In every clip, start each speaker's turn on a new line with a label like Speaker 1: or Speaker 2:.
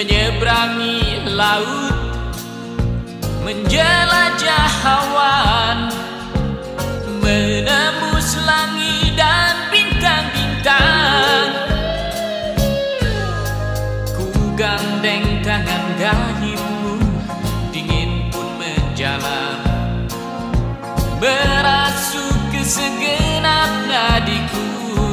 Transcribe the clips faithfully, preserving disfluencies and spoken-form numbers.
Speaker 1: menyeberangi laut, menjelajah awan, menembus langit dan bintang-bintang. Ku gandeng tangan gayungmu, dingin pun menjalar, merasuk ke segenap nadiku,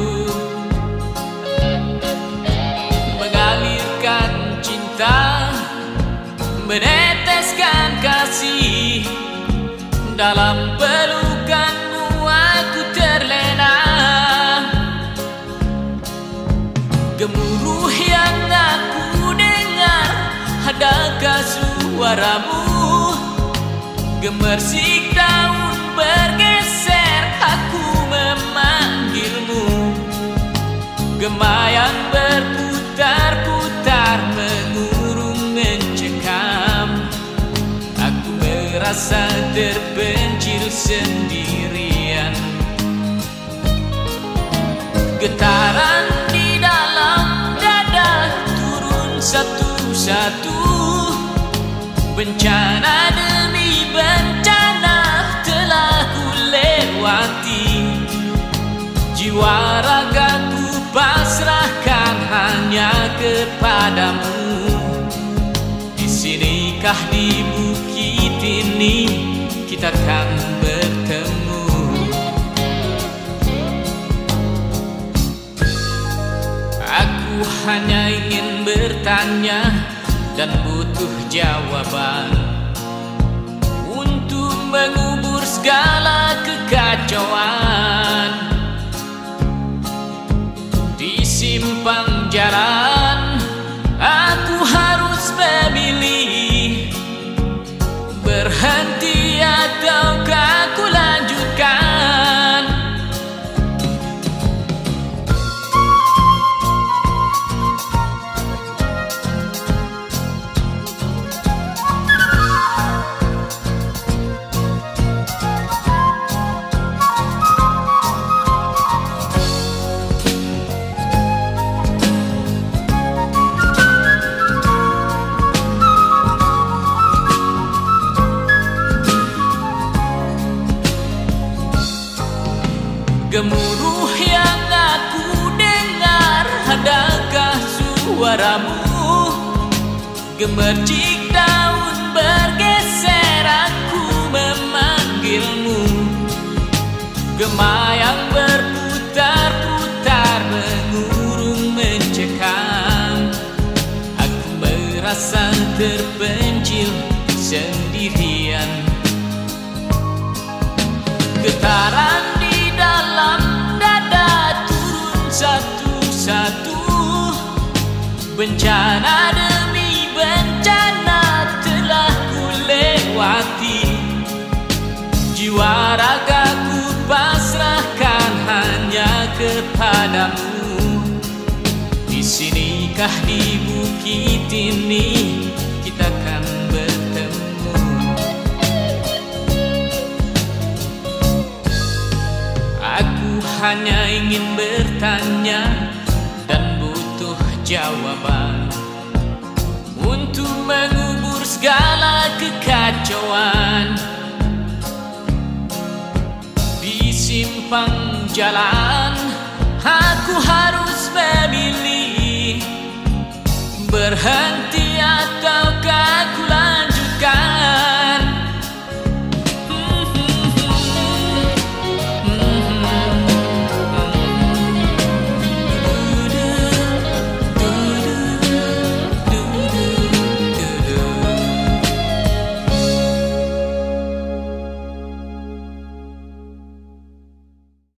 Speaker 1: mengalirkan cinta, meneteskan kasih. Dalam pelukanmu aku terlena, gemuruh yang aku dengar, adakah suaramu? Gemersik daun bergeser, aku memanggilmu. Gema yang berputar-putar mengurung mencekam, aku merasa terpencil sendirian. Getaran di dalam dada turun satu-satu, bencana demi bencana telah ku lewati. Jiwa ragaku pasrahkan hanya kepadamu. Di sinikah di bukit ini kita akan bertemu? Aku hanya ingin bertanya dan butuh jawaban untuk mengubur segala kekacauan. Di simpang jalan aku harus memilih, berhenti ataukah aku lanjutkan. Gemuruh yang aku dengar, adakah suaramu? Gemercik daun bergeser, aku memanggilmu. Gema yang berputar-putar mengurung mencekam, aku merasa terpencil sendirian. Getaran dalam dada turun satu-satu, bencana demi bencana telah ku lewati. Jiwa ragaku pasrahkan hanya kepadamu. Di sinikah di bukit ini kita akan bertemu? Aku hanya ingin bertanya dan butuh jawaban untuk mengubur segala kekacauan. Di simpang jalan aku harus memilih, berhenti